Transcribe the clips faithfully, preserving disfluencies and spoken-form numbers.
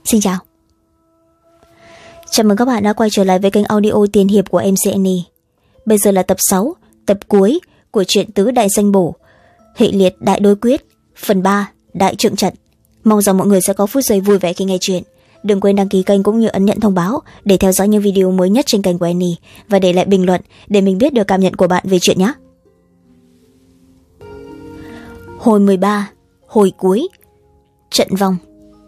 Xin chào. Chào mừng các bạn đã quay trở lại với kênh audio Tiên Hiệp của em xê en e. Bây giờ là tập sáu, tập cuối của truyện Tứ Đại Danh Bổ, hệ liệt Đại Đối Quyết, phần ba, Đại Trượng Trận. Mong rằng mọi người sẽ có phút giây vui vẻ khi nghe chuyện. Đừng quên đăng ký kênh cũng như ấn nhận thông báo để theo dõi những video mới nhất trên kênh của Annie và để lại bình luận để mình biết được cảm nhận của bạn về chuyện nhé. Hồi mười ba, hồi cuối, trận vong.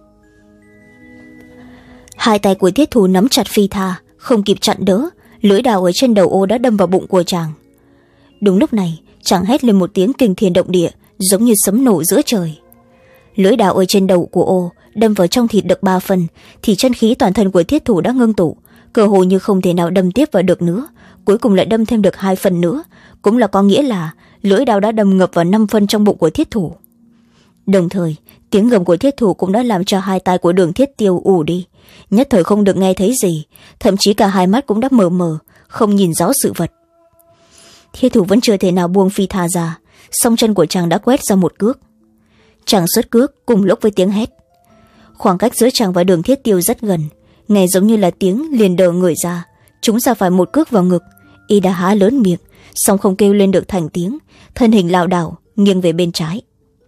Hai tay của Thiết Thủ nắm chặt phi tha, không kịp chặn đỡ, lưỡi đào ở trên đầu ô đã đâm vào bụng của chàng. Đúng lúc này, chàng hét lên một tiếng kinh thiên động địa, giống như sấm nổ giữa trời. Lưỡi đào ở trên đầu của ô đâm vào trong thịt được ba phần, thì chân khí toàn thân của Thiết Thủ đã ngưng tụ, cơ hồ như không thể nào đâm tiếp vào được nữa, cuối cùng lại đâm thêm được hai phần nữa, cũng là có nghĩa là lưỡi đào đã đâm ngập vào năm phân trong bụng của Thiết Thủ. Đồng thời, tiếng gầm của Thiết Thủ cũng đã làm cho hai tai của Đường Thiết Tiêu ù đi, nhất thời không được nghe thấy gì, thậm chí cả hai mắt cũng đã mờ mờ, không nhìn rõ sự vật. Thiết Thủ vẫn chưa thể nào buông phi tha ra, song chân của chàng đã quét ra một cước. Chàng xuất cước cùng lúc với tiếng hét. Khoảng cách giữa chàng và Đường Thiết Tiêu rất gần, nghe giống như là tiếng liền đờ người ra, chúng ra phải một cước vào ngực. Y đã há lớn miệng, song không kêu lên được thành tiếng, thân hình lảo đảo nghiêng về bên trái.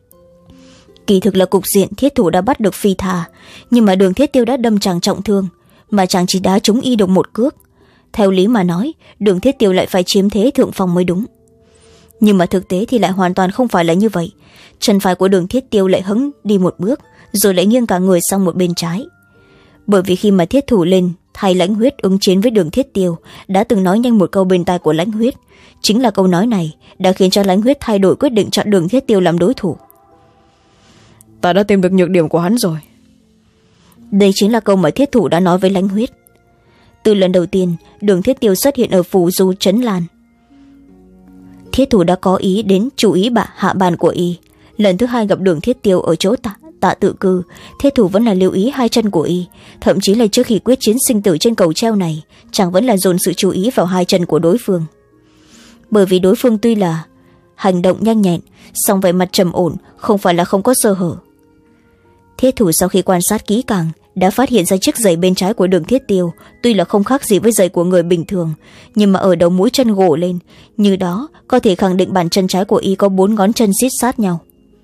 Kỳ thực là cục diện Thiết Thủ đã bắt được phi tha, nhưng mà Đường Thiết Tiêu đã đâm chàng trọng thương, mà chàng chỉ đá trúng y được một cước. Theo lý mà nói, Đường Thiết Tiêu lại phải chiếm thế thượng phong mới đúng. Nhưng mà thực tế thì lại hoàn toàn không phải là như vậy. Chân phải của Đường Thiết Tiêu lại hững đi một bước, rồi lại nghiêng cả người sang một bên trái. Bởi vì khi mà Thiết Thủ lên thay Lãnh Huyết ứng chiến với Đường Thiết Tiêu, đã từng nói nhanh một câu bên tai của Lãnh Huyết. Chính là câu nói này đã khiến cho Lãnh Huyết thay đổi quyết định chọn Đường Thiết Tiêu làm đối thủ. Ta đã tìm được nhược điểm của hắn rồi. Đây chính là câu mà Thiết Thủ đã nói với Lãnh Huyết. Từ lần đầu tiên Đường Thiết Tiêu xuất hiện ở phủ Du Trấn Lan, Thiết Thủ đã có ý đến chú ý bạ hạ bàn của y. Lần thứ hai gặp Đường Thiết Tiêu ở chỗ tạ, tạ tự cư, Thiết Thủ vẫn là lưu ý hai chân của y, thậm chí là trước khi quyết chiến sinh tử trên cầu treo này, chàng vẫn là dồn sự chú ý vào hai chân của đối phương. Bởi vì đối phương tuy là hành động nhanh nhẹn, song vẻ mặt trầm ổn, không phải là không có sơ hở. Thiết Thủ sau khi quan sát kỹ càng đã phát hiện ra chiếc giày bên trái của Đường Thiết Tiêu tuy là không khác gì với giày của người bình thường, nhưng mà ở đầu mũi chân gỗ lên, như đó có thể khẳng định bàn chân trái của y có bốn ngón chân xít sát nhau.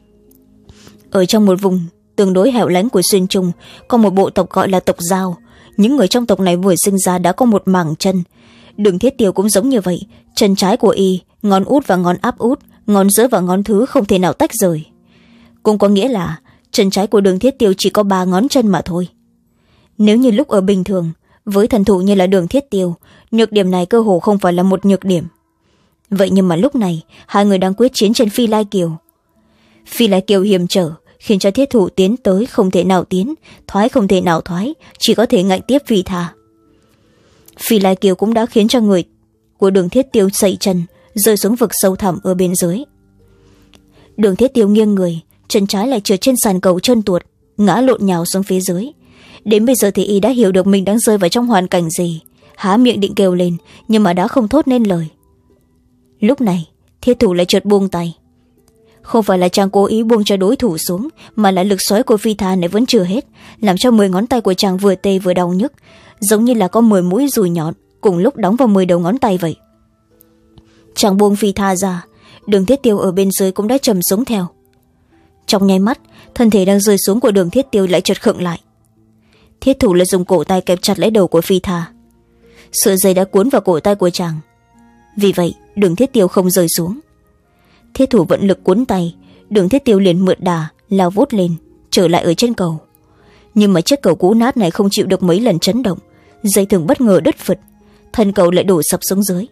Ở trong một vùng tương đối hẻo lánh của Xuyên Trung có một bộ tộc gọi là tộc Giao. Những người trong tộc này vừa sinh ra đã có một mảng chân. Đường Thiết Tiêu cũng giống như vậy, chân trái của y, ngón út và ngón áp út, ngón giữa và ngón thứ không thể nào tách rời. Cũng có nghĩa là chân trái của Đường Thiết Tiêu chỉ có ba ngón chân mà thôi. Nếu như lúc ở bình thường, với thần thủ như là Đường Thiết Tiêu, nhược điểm này cơ hồ không phải là một nhược điểm. Vậy nhưng mà lúc này hai người đang quyết chiến trên Phi Lai Kiều. Phi Lai Kiều hiểm trở khiến cho Thiết Thủ tiến tới không thể nào tiến, thoái không thể nào thoái, chỉ có thể ngạnh tiếp phi tha. Phi Lai Kiều cũng đã khiến cho người của Đường Thiết Tiêu sẩy chân, rơi xuống vực sâu thẳm ở bên dưới. Đường Thiết Tiêu nghiêng người, chân trái lại trượt trên sàn cầu trơn tuột, ngã lộn nhào xuống phía dưới. Đến bây giờ thì y đã hiểu được mình đang rơi vào trong hoàn cảnh gì, há miệng định kêu lên nhưng mà đã không thốt nên lời. Lúc này Thiết Thủ lại chợt buông tay. Không phải là chàng cố ý buông cho đối thủ xuống, mà là lực xoáy của phi tha này vẫn chưa hết, làm cho mười ngón tay của chàng vừa tê vừa đau nhức, giống như là có mười mũi dùi nhọn cùng lúc đóng vào mười đầu ngón tay vậy. Chàng buông phi tha ra, Đường Thiết Tiêu ở bên dưới cũng đã trầm xuống theo. Trong nháy mắt, thân thể đang rơi xuống của Đường Thiết Tiêu lại chợt khựng lại. Thiết Thủ lại dùng cổ tay kẹp chặt lấy đầu của phi tha. Sợi dây đã cuốn vào cổ tay của chàng, vì vậy Đường Thiết Tiêu không rơi xuống. Thiết Thủ vận lực cuốn tay, Đường Thiết Tiêu liền mượn đà lao vút lên, trở lại ở trên cầu. Nhưng mà chiếc cầu cũ nát này không chịu được mấy lần chấn động, dây thừng bất ngờ đứt phật, thân cầu lại đổ sập xuống dưới.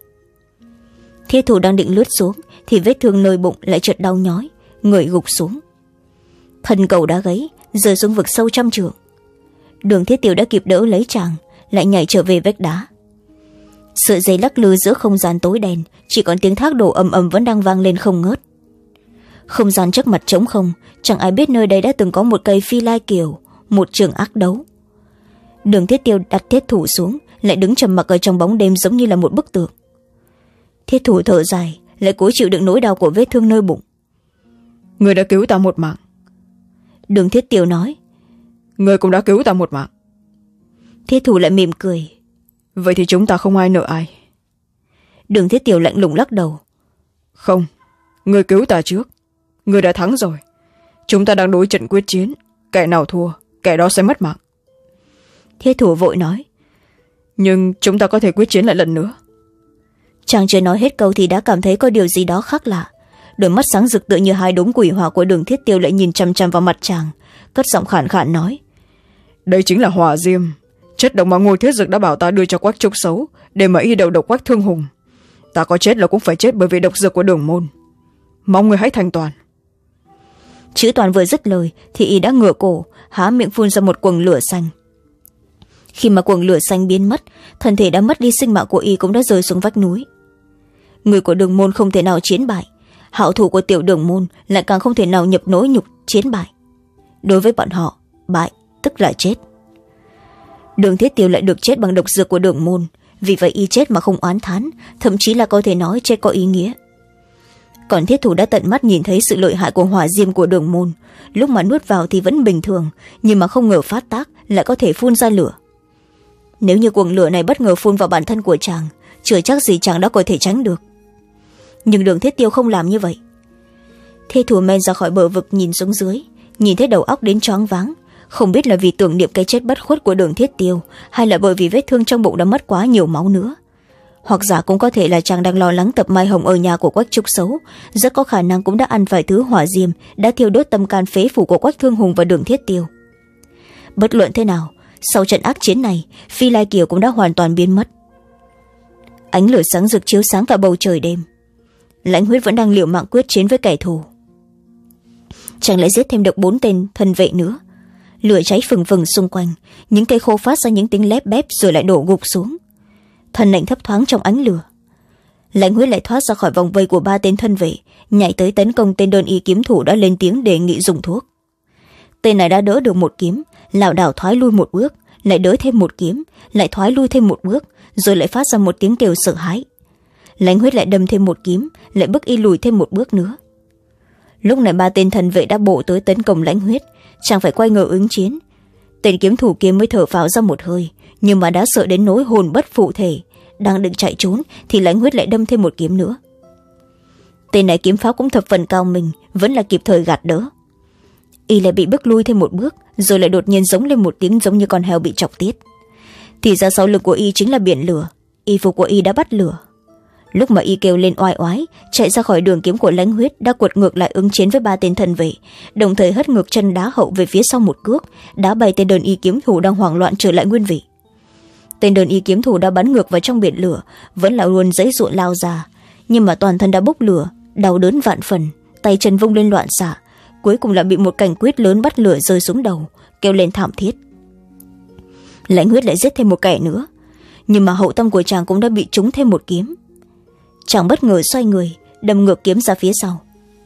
Thiết Thủ đang định lướt xuống thì vết thương nơi bụng lại chợt đau nhói, người gục xuống. Thân cầu đã gãy, rơi xuống vực sâu trăm trượng. Đường Thiết Tiêu đã kịp đỡ lấy chàng, lại nhảy trở về vách đá. Sợi dây lắc lư giữa không gian tối đen, chỉ còn tiếng thác đổ ầm ầm vẫn đang vang lên không ngớt. Không gian trước mặt trống không, chẳng ai biết nơi đây đã từng có một cây Phi Lai Kiều, một trường ác đấu. Đường Thiết Tiêu đặt Thiết Thủ xuống, lại đứng trầm mặc ở trong bóng đêm giống như là một bức tượng. Thiết Thủ thở dài, lại cố chịu đựng nỗi đau của vết thương nơi bụng. Người đã cứu ta một mạng. Đường Thiết Tiêu nói. Ngươi cũng đã cứu ta một mạng. Thiết thủ lại mỉm cười. Vậy thì chúng ta không ai nợ ai. Đường Thiết Tiêu lạnh lùng lắc đầu. Không, ngươi cứu ta trước. Ngươi đã thắng rồi. Chúng ta đang đối trận quyết chiến. Kẻ nào thua, kẻ đó sẽ mất mạng. Thiết thủ vội nói. Nhưng chúng ta có thể quyết chiến lại lần nữa. Chàng chưa nói hết câu thì đã cảm thấy có điều gì đó khác lạ. Đôi mắt sáng rực tựa như hai đốm quỷ hỏa của Đường Thiết Tiêu lại nhìn chằm chằm vào mặt chàng, cất giọng khàn khàn nói. Đây chính là hỏa diêm, chất độc mà Ngô Thiết Dực đã bảo ta đưa cho Quách Trúc Xấu để mà y đầu độc Quách Thương Hùng. Ta có chết là cũng phải chết bởi vì độc dược của Đường môn. Mong người hãy thành toàn. Chữ toàn vừa dứt lời thì y đã ngửa cổ, há miệng phun ra một quầng lửa xanh. Khi mà quầng lửa xanh biến mất, thân thể đã mất đi sinh mạng của y cũng đã rơi xuống vách núi. Người của Đường môn không thể nào chiến bại, hảo thủ của tiểu Đường môn lại càng không thể nào nhập nỗi nhục chiến bại. Đối với bọn họ, bại tức là chết. Đường Thiết Tiêu lại được chết bằng độc dược của Đường môn, vì vậy y chết mà không oán thán, thậm chí là có thể nói chết có ý nghĩa. Còn Thiết thủ đã tận mắt nhìn thấy sự lợi hại của hỏa diêm của Đường môn, lúc mà nuốt vào thì vẫn bình thường, nhưng mà không ngờ phát tác lại có thể phun ra lửa. Nếu như cuồng lửa này bất ngờ phun vào bản thân của chàng, chưa chắc gì chàng đã có thể tránh được. Nhưng Đường Thiết Tiêu không làm như vậy. Thiết thủ men ra khỏi bờ vực nhìn xuống dưới, nhìn thấy đầu óc đến choáng váng, không biết là vì tưởng niệm cái chết bất khuất của Đường Thiết Tiêu hay là bởi vì vết thương trong bụng đã mất quá nhiều máu nữa. Hoặc giả cũng có thể là chàng đang lo lắng tập Mai Hồng ở nhà của Quách Trúc Xấu, rất có khả năng cũng đã ăn phải thứ hỏa diêm đã thiêu đốt tâm can phế phủ của Quách Thương Hùng và Đường Thiết Tiêu. Bất luận thế nào, sau trận ác chiến này, Phi Lai Kiều cũng đã hoàn toàn biến mất. Ánh lửa sáng rực chiếu sáng cả bầu trời đêm. Lãnh Huyết vẫn đang liều mạng quyết chiến với kẻ thù. Chàng lại giết thêm được bốn tên thân vệ nữa. Lửa cháy phừng phừng xung quanh, những cây khô phát ra những tiếng lép bép rồi lại đổ gục xuống. Thân ảnh thấp thoáng trong ánh lửa. Lãnh Huyết lại thoát ra khỏi vòng vây của ba tên thân vệ, nhảy tới tấn công tên đơn y kiếm thủ đã lên tiếng đề nghị dùng thuốc. Tên này đã đỡ được một kiếm, lảo đảo thoái lui một bước, lại đỡ thêm một kiếm, lại thoái lui thêm một bước, rồi lại phát ra một tiếng kêu sợ hãi. Lãnh Huyết lại đâm thêm một kiếm, lại bức y lùi thêm một bước nữa. Lúc này ba tên thần vệ đã bộ tới tấn công Lãnh Huyết, chàng phải quay ngờ ứng chiến. Tên kiếm thủ kia mới thở phào ra một hơi, nhưng mà đã sợ đến nỗi hồn bất phụ thể, đang định chạy trốn thì Lãnh Huyết lại đâm thêm một kiếm nữa. Tên này kiếm pháp cũng thập phần cao minh, vẫn là kịp thời gạt đỡ. Y lại bị bước lui thêm một bước, rồi lại đột nhiên giống lên một tiếng giống như con heo bị chọc tiết. Thì ra sau lưng của y chính là biển lửa, y phục của y đã bắt lửa. Lúc mà y kêu lên oai oái, chạy ra khỏi đường kiếm của Lãnh Huyết đã quật ngược lại ứng chiến với ba tên thần vệ, đồng thời hất ngược chân đá hậu về phía sau một cước, đá bay tên đơn y kiếm thủ đang hoảng loạn trở lại nguyên vị. Tên đơn y kiếm thủ đã bắn ngược vào trong biển lửa, vẫn là luôn giãy giụa lao ra, nhưng mà toàn thân đã bốc lửa, đau đớn vạn phần, tay chân vung lên loạn xạ, cuối cùng là bị một cành quýt lớn bắt lửa rơi xuống đầu, kêu lên thảm thiết. Lãnh Huyết lại giết thêm một kẻ nữa, nhưng mà hậu tâm của chàng cũng đã bị trúng thêm một kiếm. Chàng bất ngờ xoay người, đâm ngược kiếm ra phía sau.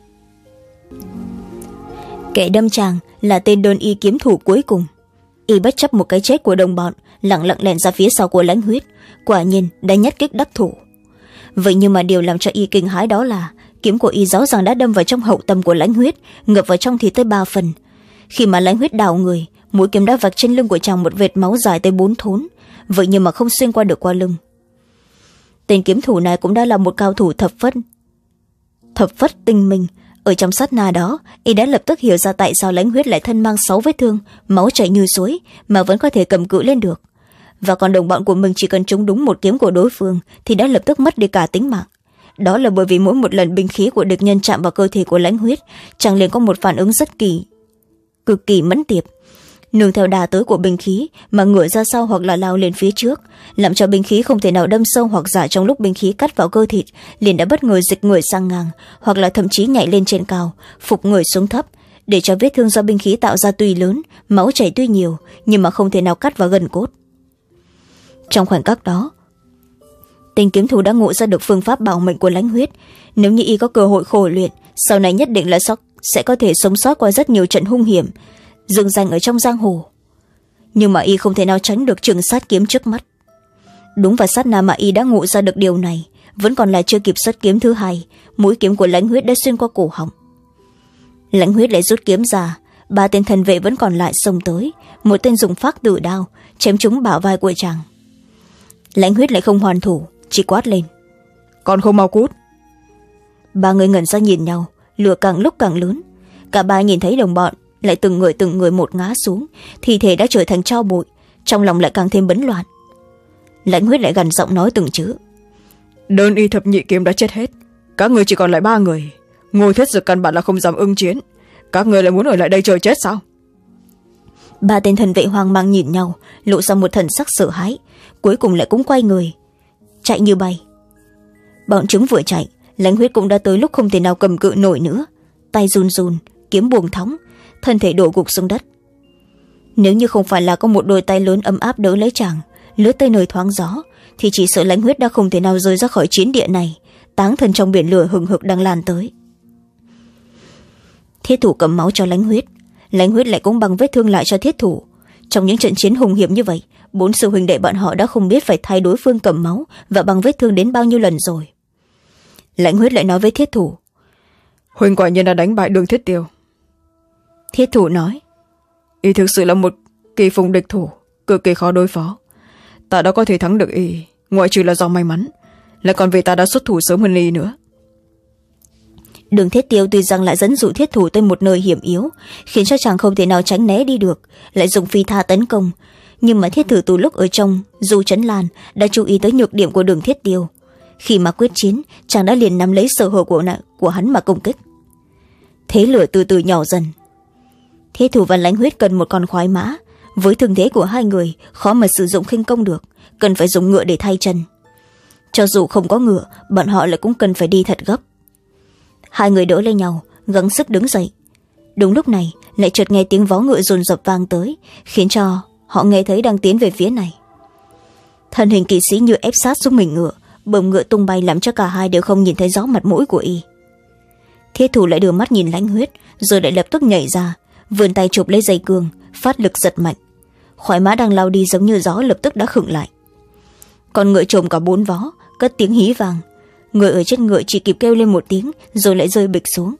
Kẻ đâm chàng là tên đơn y kiếm thủ cuối cùng. Y bất chấp một cái chết của đồng bọn, lặng lặng lẻn ra phía sau của Lãnh Huyết, quả nhiên đã nhất kích đắc thủ. Vậy nhưng mà điều làm cho y kinh hãi đó là kiếm của y rõ ràng đã đâm vào trong hậu tâm của Lãnh Huyết, ngập vào trong thì tới ba phần. Khi mà Lãnh Huyết đảo người, mũi kiếm đã vạch trên lưng của chàng một vệt máu dài tới bốn thốn, vậy nhưng mà không xuyên qua được qua lưng. Tên kiếm thủ này cũng đã là một cao thủ thập phất thập phất tinh minh. Ở trong sát na đó, y đã lập tức hiểu ra tại sao Lãnh Huyết lại thân mang sáu vết thương, máu chảy như suối mà vẫn có thể cầm cự lên được. Và còn đồng bọn của mình chỉ cần trúng đúng một kiếm của đối phương thì đã lập tức mất đi cả tính mạng. Đó là bởi vì mỗi một lần binh khí của địch nhân chạm vào cơ thể của Lãnh Huyết, chàng liền có một phản ứng rất kỳ cực kỳ mẫn tiệp, nương theo đà tới của binh khí mà ngửa ra sau hoặc là lao lên phía trước, làm cho binh khí không thể nào đâm sâu, hoặc giả trong lúc binh khí cắt vào cơ thịt liền đã bất ngờ dịch người sang ngang, hoặc là thậm chí nhảy lên trên cao, phục người xuống thấp, để cho vết thương do binh khí tạo ra tuy lớn, máu chảy tuy nhiều, nhưng mà không thể nào cắt vào gần cốt. Trong khoảnh khắc đó, tên kiếm thủ đã ngộ ra được phương pháp bảo mệnh của Lãnh Huyết. Nếu như y có cơ hội khổ luyện, sau này nhất định là sẽ có thể sống sót qua rất nhiều trận hung hiểm, dựng danh ở trong giang hồ. Nhưng mà y không thể nào tránh được trường sát kiếm trước mắt. Đúng vào sát na mà y đã ngộ ra được điều này, vẫn còn là chưa kịp xuất kiếm thứ hai, mũi kiếm của Lãnh Huyết đã xuyên qua cổ họng. Lãnh Huyết lại rút kiếm ra, ba tên thần vệ vẫn còn lại xông tới, một tên dùng phác tử đao chém trúng bả vai của chàng. Lãnh Huyết lại không hoàn thủ, chỉ quát lên: Còn không mau cút. Ba người ngẩn ra nhìn nhau, lửa càng lúc càng lớn. Cả ba nhìn thấy đồng bọn lại từng người từng người một ngã xuống, thi thể đã trở thành tro bụi, trong lòng lại càng thêm bấn loạn. Lãnh Huyết lại gằn giọng nói từng chữ: Đơn y thập nhị kiếm đã chết hết, các người chỉ còn lại ba người. Ngô Thiết Dực căn bản là không dám ưng chiến, các người lại muốn ở lại đây chờ chết sao? Ba tên thần vệ hoang mang nhìn nhau, lộ ra một thần sắc sợ hãi, cuối cùng lại cũng quay người chạy như bay. Bọn chúng vừa chạy, Lãnh Huyết cũng đã tới lúc không thể nào cầm cự nổi nữa, tay run run, kiếm buông thõng, thân thể đổ gục xuống đất. Nếu như không phải là có một đôi tay lớn ấm áp đỡ lấy chàng, lướt tới nơi thoáng gió, thì chỉ sợ Lãnh Huyết đã không thể nào rơi ra khỏi chiến địa này, táng thân trong biển lửa hừng hực đang lan tới. Thiết thủ cầm máu cho Lãnh Huyết, Lãnh Huyết lại cũng bằng vết thương lại cho thiết thủ. Trong những trận chiến hùng hiểm như vậy, bốn sư huynh đệ bọn họ đã không biết phải thay đối phương cầm máu và bằng vết thương đến bao nhiêu lần rồi. Lãnh Huyết lại nói với thiết thủ: Huynh quả nhiên đã đánh bại Đường Thiết Tiêu. Thiết thủ nói: Y thực sự là một kỳ phùng địch thủ, cực kỳ khó đối phó. Ta đã có thể thắng được Y, ngoại trừ là do may mắn, lại còn vì ta đã xuất thủ sớm hơn Y nữa. Đường Thiết Tiêu tuy rằng lại dẫn dụ thiết thủ tới một nơi hiểm yếu, khiến cho chàng không thể nào tránh né đi được, lại dùng phi tha tấn công. Nhưng mà thiết thủ từ lúc ở trong Du Trấn Lan đã chú ý tới nhược điểm của Đường Thiết Tiêu. Khi mà quyết chiến, chàng đã liền nắm lấy sở hữu của, của hắn mà công kích. Thế lửa từ từ nhỏ dần. Thiết thủ và Lãnh Huyết cần một con khoái mã, với thương thế của hai người khó mà sử dụng khinh công được, cần phải dùng ngựa để thay chân. Cho dù không có ngựa, bọn họ lại cũng cần phải đi thật gấp. Hai người đỡ lấy nhau, gắng sức đứng dậy. Đúng lúc này lại chợt nghe tiếng vó ngựa dồn dập vang tới, khiến cho họ nghe thấy đang tiến về phía này. Thân hình kỵ sĩ như ép sát xuống mình ngựa, bờm ngựa tung bay làm cho cả hai đều không nhìn thấy rõ mặt mũi của y. Thiết thủ lại đưa mắt nhìn Lãnh Huyết, rồi lại lập tức nhảy ra, vươn tay chụp lấy dây cương, phát lực giật mạnh. Khoái mã đang lao đi giống như gió lập tức đã khựng lại. Con ngựa trồm cả bốn vó, cất tiếng hí vàng. Người ở trên ngựa chỉ kịp kêu lên một tiếng, rồi lại rơi bịch xuống.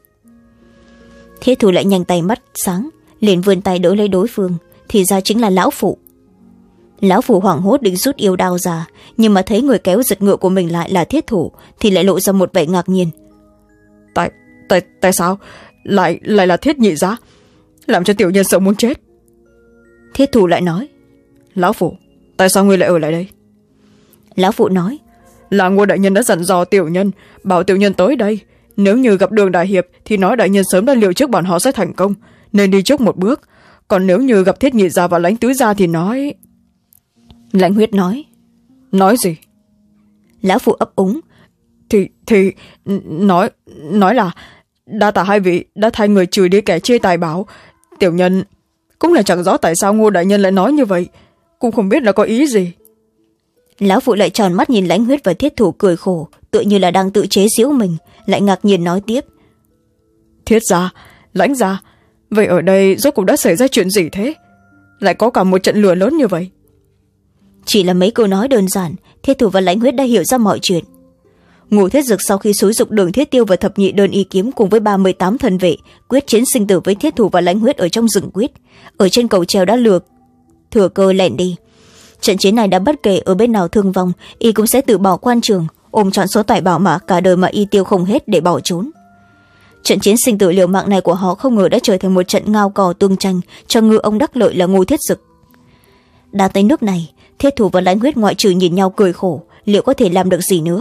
Thiết thủ lại nhanh tay mắt sáng, liền vươn tay đỡ lấy đối phương, thì ra chính là lão phụ. Lão phụ hoảng hốt định rút yêu đao ra, nhưng mà thấy người kéo giật ngựa của mình lại là thiết thủ, thì lại lộ ra một vẻ ngạc nhiên. Tại, tại, tại sao lại lại là Thiết nhị giá, làm cho tiểu nhân sợ muốn chết. Thiết thủ lại nói: Lão phụ, tại sao ngươi lại ở lại đây? Lão phụ nói: Là Ngô đại nhân đã dặn dò tiểu nhân, bảo tiểu nhân tới đây, nếu như gặp Đường đại hiệp thì nói đại nhân sớm đã liệu trước bọn họ sẽ thành công, nên đi trước một bước, còn nếu như gặp Thiết nhị gia và Lãnh tứ gia thì nói. Lãnh Huyết nói: Nói gì? Lão phụ ấp úng: Thì, thì, nói, nói là đa tạ hai vị đã thay người trừ đi kẻ chê tài bảo. Tiểu nhân cũng là chẳng rõ tại sao Ngô đại nhân lại nói như vậy, cũng không biết là có ý gì. Lão phụ lại tròn mắt nhìn Lãnh Huyết và thiết thủ cười khổ, tựa như là đang tự chế giễu mình, lại ngạc nhiên nói tiếp: Thiết gia, Lãnh gia, vậy ở đây rốt cuộc đã xảy ra chuyện gì thế? Lại có cả một trận lửa lớn như vậy. Chỉ là mấy câu nói đơn giản, thiết thủ và Lãnh Huyết đã hiểu ra mọi chuyện. Ngô Thiết Dực sau khi xúi dục Đường Thiết Tiêu và thập nhị đơn y kiếm cùng với ba mươi tám thần vệ quyết chiến sinh tử với thiết thủ và Lãnh Huyết ở trong rừng quyết, ở trên cầu treo đã lược thừa cơ lẻn đi. Trận chiến này đã bất kể ở bên nào thương vong, y cũng sẽ tự bỏ quan trường, ôm trọn số tài bảo mà cả đời mà y tiêu không hết để bỏ trốn. Trận chiến sinh tử liều mạng này của họ không ngờ đã trở thành một trận ngao cò tương tranh cho ngư ông đắc lợi là Ngô Thiết Dực. Đã tới nước này, thiết thủ và Lãnh Huyết ngoại trừ nhìn nhau cười khổ, liệu có thể làm được gì nữa?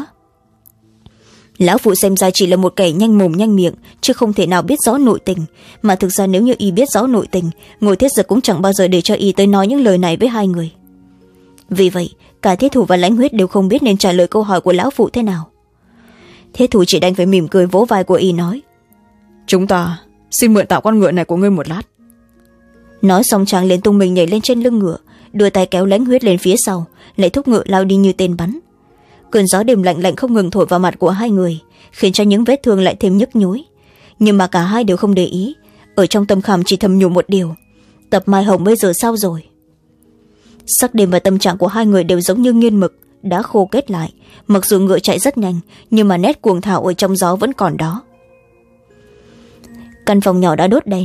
Lão phụ xem ra chỉ là một kẻ nhanh mồm nhanh miệng, chứ không thể nào biết rõ nội tình, mà thực ra nếu như y biết rõ nội tình, Ngô Thiết Dực cũng chẳng bao giờ để cho y tới nói những lời này với hai người. Vì vậy cả thiết thủ và Lãnh Huyết đều không biết nên trả lời câu hỏi của lão phụ thế nào. Thiết thủ chỉ đành phải mỉm cười vỗ vai của y nói: Chúng ta xin mượn tạo con ngựa này của ngươi một lát. Nói xong chàng liền tung mình nhảy lên trên lưng ngựa, đưa tay kéo Lãnh Huyết lên phía sau, lại thúc ngựa lao đi như tên bắn. Cơn gió đêm lạnh lạnh không ngừng thổi vào mặt của hai người, khiến cho những vết thương lại thêm nhức nhối. Nhưng mà cả hai đều không để ý, ở trong tâm khảm chỉ thầm nhủ một điều: Tập Mai Hồng bây giờ sao rồi? Sắc đêm và tâm trạng của hai người đều giống như nghiên mực, đã khô kết lại. Mặc dù ngựa chạy rất nhanh, nhưng mà nét cuồng thảo ở trong gió vẫn còn đó. Căn phòng nhỏ đã đốt đèn,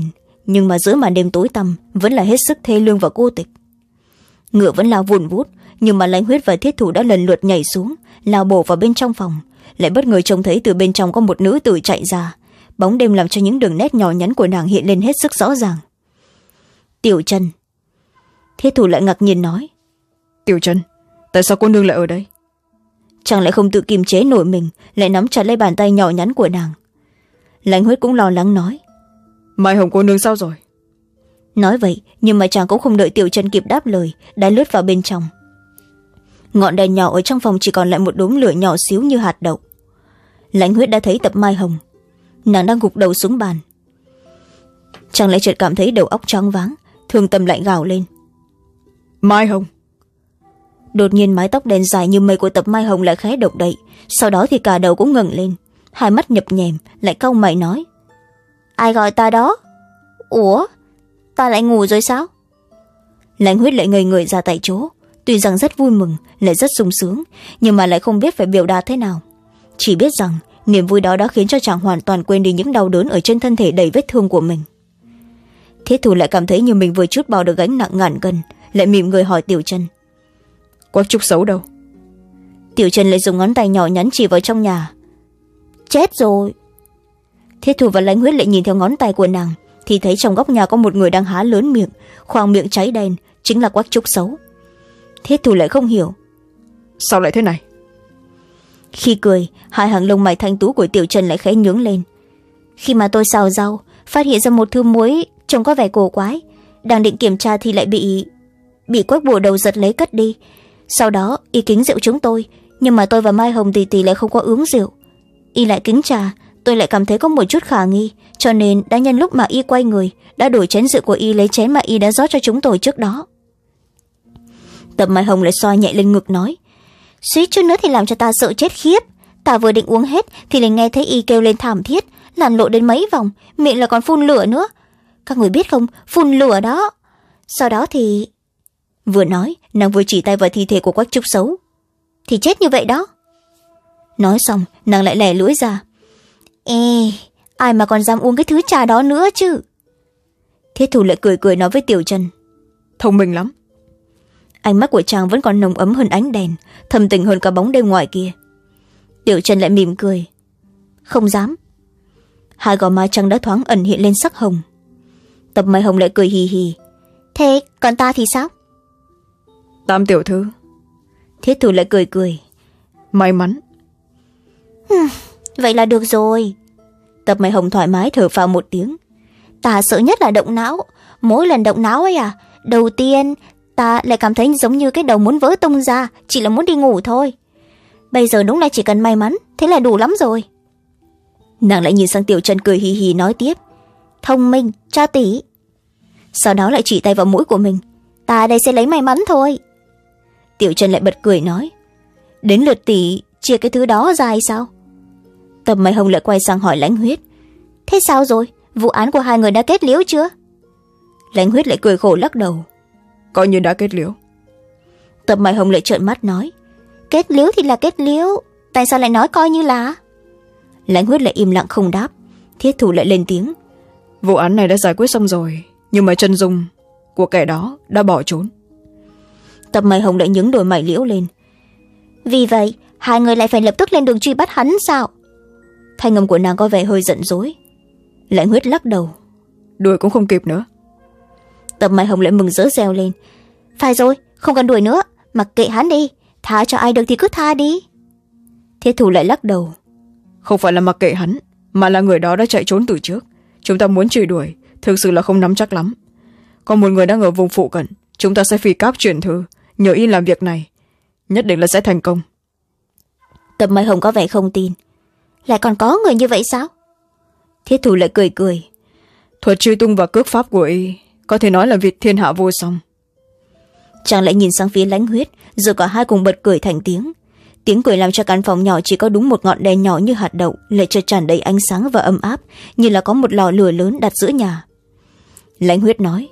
nhưng mà giữa màn đêm tối tăm vẫn là hết sức thê lương và cô tịch. Ngựa vẫn lao vùn vút, nhưng mà Lãnh Huyết và Thiết Thủ đã lần lượt nhảy xuống, lao bổ vào bên trong phòng, lại bất ngờ trông thấy từ bên trong có một nữ tử chạy ra. Bóng đêm làm cho những đường nét nhỏ nhắn của nàng hiện lên hết sức rõ ràng. Tiểu Trân. Thiết Thủ lại ngạc nhiên nói. Tiểu Trân, tại sao cô nương lại ở đây? Chàng lại không tự kiềm chế nổi mình, lại nắm chặt lấy bàn tay nhỏ nhắn của nàng. Lãnh Huyết cũng lo lắng nói. Mai Hồng cô nương sao rồi? Nói vậy, nhưng mà chàng cũng không đợi Tiểu Trân kịp đáp lời, đã lướt vào bên trong. Ngọn đèn nhỏ ở trong phòng chỉ còn lại một đốm lửa nhỏ xíu như hạt đậu. Lãnh Huyết đã thấy Tập Mai Hồng, nàng đang gục đầu xuống bàn. Chàng lại chợt cảm thấy đầu óc choáng váng, thương tâm lại gào lên. Mai Hồng. Đột nhiên mái tóc đen dài như mây của Tập Mai Hồng lại khẽ động đậy, sau đó thì cả đầu cũng ngẩng lên, hai mắt nhập nhèm, lại cau mày nói. Ai gọi ta đó? Ủa, ta lại ngủ rồi sao? Lãnh Huyết lại ngây người ra tại chỗ, tuy rằng rất vui mừng, lại rất sung sướng, nhưng mà lại không biết phải biểu đạt thế nào. Chỉ biết rằng niềm vui đó đã khiến cho chàng hoàn toàn quên đi những đau đớn ở trên thân thể đầy vết thương của mình. Thiết Thủ lại cảm thấy như mình vừa chút bỏ được gánh nặng ngàn cân, lại mỉm người hỏi Tiểu Trân. Quách Trúc Xấu đâu? Tiểu Trân lại dùng ngón tay nhỏ nhắn chỉ vào trong nhà. Chết rồi. Thiết Thủ và Lãnh Huyết lại nhìn theo ngón tay của nàng, thì thấy trong góc nhà có một người đang há lớn miệng, khoang miệng cháy đen, chính là Quách Trúc Xấu. Thiết Thủ lại không hiểu. Sao lại thế này? Khi cười, hai hàng lông mày thanh tú của Tiểu Trân lại khẽ nhướng lên. Khi mà tôi xào rau, phát hiện ra một thứ muối trông có vẻ cổ quái, đang định kiểm tra thì lại bị bị Quách bùa đầu giật lấy cất đi. Sau đó y kính rượu chúng tôi, nhưng mà tôi và Mai Hồng tỷ tỷ lại không có uống rượu. Y lại kính trà, tôi lại cảm thấy có một chút khả nghi, cho nên đã nhân lúc mà y quay người, đã đổi chén rượu của y lấy chén mà y đã rót cho chúng tôi trước đó. Tập Mai Hồng lại xoa nhẹ lên ngực nói. Suýt chút nữa thì làm cho ta sợ chết khiếp. Ta vừa định uống hết thì lại nghe thấy y kêu lên thảm thiết, lăn lộn đến mấy vòng, miệng là còn phun lửa nữa. Các người biết không, phun lửa đó. Sau đó thì... Vừa nói, nàng vừa chỉ tay vào thi thể của Quách Trúc Xấu. Thì chết như vậy đó. Nói xong, nàng lại lẻ lưỡi ra. Ê, ai mà còn dám uống cái thứ trà đó nữa chứ? Thiết Thủ lại cười cười nói với Tiểu Trân. Thông minh lắm. Ánh mắt của chàng vẫn còn nồng ấm hơn ánh đèn, thầm tình hơn cả bóng đêm ngoài kia. Tiểu Trân lại mỉm cười. Không dám. Hai gò má trắng đã thoáng ẩn hiện lên sắc hồng. Tập Mai Hồng lại cười hì hì. Thế còn ta thì sao? Tam tiểu thư. Thiết Thủ lại cười cười. May mắn. Vậy là được rồi. Tập Mai Hồng thoải mái thở phào một tiếng. Ta sợ nhất là động não. Mỗi lần động não ấy à, đầu tiên ta lại cảm thấy giống như cái đầu muốn vỡ tung ra, chỉ là muốn đi ngủ thôi. Bây giờ đúng là chỉ cần may mắn, thế là đủ lắm rồi. Nàng lại nhìn sang Tiểu Trân cười hì hì nói tiếp. Thông minh, cha tỷ. Sau đó lại chỉ tay vào mũi của mình. Ta đây sẽ lấy may mắn thôi. Tiểu Trân lại bật cười nói. Đến lượt tỷ chia cái thứ đó ra hay sao? Tập Mai Hồng lại quay sang hỏi Lãnh Huyết. Thế sao rồi? Vụ án của hai người đã kết liễu chưa? Lãnh Huyết lại cười khổ lắc đầu. Coi như đã kết liễu. Tập Mai Hồng lại trợn mắt nói. Kết liễu thì là kết liễu, tại sao lại nói coi như là? Lãnh Huyết lại im lặng không đáp. Thiết Thủ lại lên tiếng. Vụ án này đã giải quyết xong rồi, nhưng mà chân dung của kẻ đó đã bỏ trốn. Tập Mai Hồng lại nhướng đôi mày liễu lên. Vì vậy hai người lại phải lập tức lên đường truy bắt hắn sao? Thanh âm của nàng có vẻ hơi giận dỗi. Lãnh Huyết lắc đầu. Đuổi cũng không kịp nữa. Tập Mai Hồng lại mừng rỡ reo lên. Phải rồi, không cần đuổi nữa, mặc kệ hắn đi, tha cho ai được thì cứ tha đi. Thiết Thủ lại lắc đầu. Không phải là mặc kệ hắn, mà là người đó đã chạy trốn từ trước. Chúng ta muốn truy đuổi, thực sự là không nắm chắc lắm. Còn một người đang ở vùng phụ cận, chúng ta sẽ phi cáp chuyển thư, nhờ y làm việc này, nhất định là sẽ thành công. Tập Mai Hồng có vẻ không tin. Lại còn có người như vậy sao? Thiết Thủ lại cười cười. Thuật truy tung và cước pháp của y có thể nói là việc thiên hạ vô song. Chàng lại nhìn sang phía Lãnh Huyết, rồi cả hai cùng bật cười thành tiếng. Tiếng cười làm cho căn phòng nhỏ chỉ có đúng một ngọn đèn nhỏ như hạt đậu, lại chợt tràn đầy ánh sáng và ấm áp, như là có một lò lửa lớn đặt giữa nhà. Lãnh Huyết nói.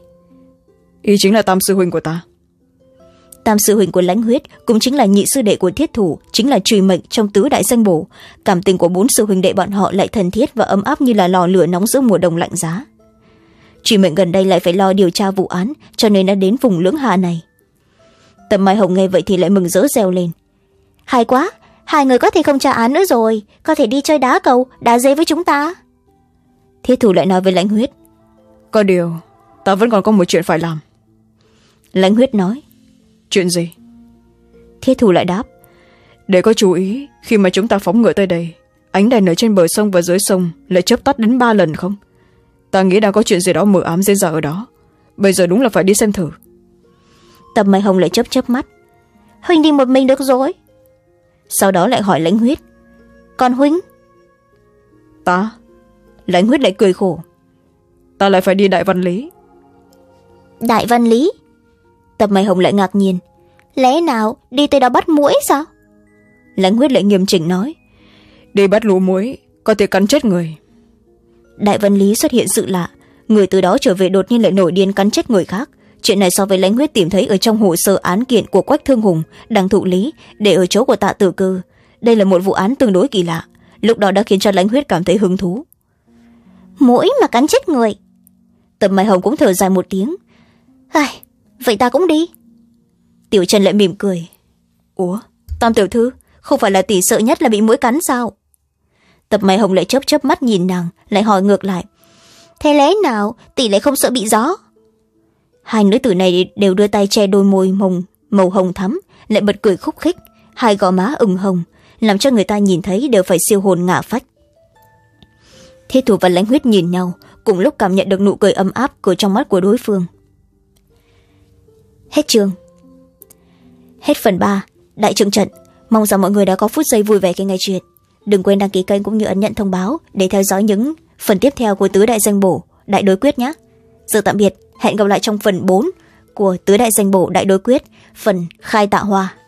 Y chính là tam sư huynh của ta. Tam sư huynh của Lãnh Huyết cũng chính là nhị sư đệ của Thiết Thủ, chính là trùy mệnh trong tứ đại danh bổ. Cảm tình của bốn sư huynh đệ bọn họ lại thân thiết và ấm áp như là lò lửa nóng giữa mùa đông lạnh giá. Truy Mệnh gần đây lại phải lo điều tra vụ án, cho nên đã đến vùng Lưỡng Hà này. Tầm Mai Hồng nghe vậy thì lại mừng rỡ reo lên. Hay quá, hai người có thể không tra án nữa rồi, có thể đi chơi đá cầu, đá dế với chúng ta. Thiết Thủ lại nói với Lãnh Huyết. Có điều ta vẫn còn có một chuyện phải làm. Lãnh Huyết nói. Chuyện gì? Thiết Thủ lại đáp. Để có chú ý, khi mà chúng ta phóng ngựa tới đây, ánh đèn ở trên bờ sông và dưới sông lại chớp tắt đến ba lần không? Ta nghĩ đang có chuyện gì đó mờ ám diễn ra ở đó. Bây giờ đúng là phải đi xem thử. Tầm Mai Hồng lại chớp chớp mắt. Huynh đi một mình được rồi. Sau đó lại hỏi Lãnh Huyết. Còn Huynh? Ta? Lãnh Huyết lại cười khổ. Ta lại phải đi Đại Văn Lý. Đại Văn Lý? Tầm Mai Hồng lại ngạc nhiên. Lẽ nào đi tới đó bắt muỗi sao? Lãnh Huyết lại nghiêm chỉnh nói. Đi bắt lũ muỗi có thể cắn chết người. Đại Văn Lý xuất hiện sự lạ, người từ đó trở về đột nhiên lại nổi điên cắn chết người khác. Chuyện này so với Lãnh Huyết tìm thấy ở trong hồ sơ án kiện của Quách Thương Hùng đang thụ lý để ở chỗ của Tạ Tử Cư, đây là một vụ án tương đối kỳ lạ, lúc đó đã khiến cho Lãnh Huyết cảm thấy hứng thú. Muỗi mà cắn chết người? Tầm Mai Hồng cũng thở dài một tiếng. Ai, vậy ta cũng đi. Tiểu Trần lại mỉm cười. Ủa, Tam tiểu thư, không phải là tỷ sợ nhất là bị muỗi cắn sao? Tầm Mai Hồng lại chớp chớp mắt nhìn nàng, lại hỏi ngược lại. Thế lẽ nào tỷ lại không sợ bị gió? Hai nữ tử này đều đưa tay che đôi môi mồng màu hồng thắm, lại bật cười khúc khích, hai gò má ửng hồng, làm cho người ta nhìn thấy đều phải siêu hồn ngã phách. Thiết Thủ và Lãnh Huyết nhìn nhau, cùng lúc cảm nhận được nụ cười ấm áp của trong mắt của đối phương. Hết chương. Hết phần ba, Đại Trượng Trận. Mong rằng mọi người đã có phút giây vui vẻ khi nghe chuyện. Đừng quên đăng ký kênh cũng như ấn nhận thông báo để theo dõi những phần tiếp theo của Tứ Đại Danh Bổ Đại Đối Quyết nhé. Giờ tạm biệt, hẹn gặp lại trong phần bốn của Tứ Đại Danh Bổ Đại Đối Quyết, phần Khai Tạ Hoa.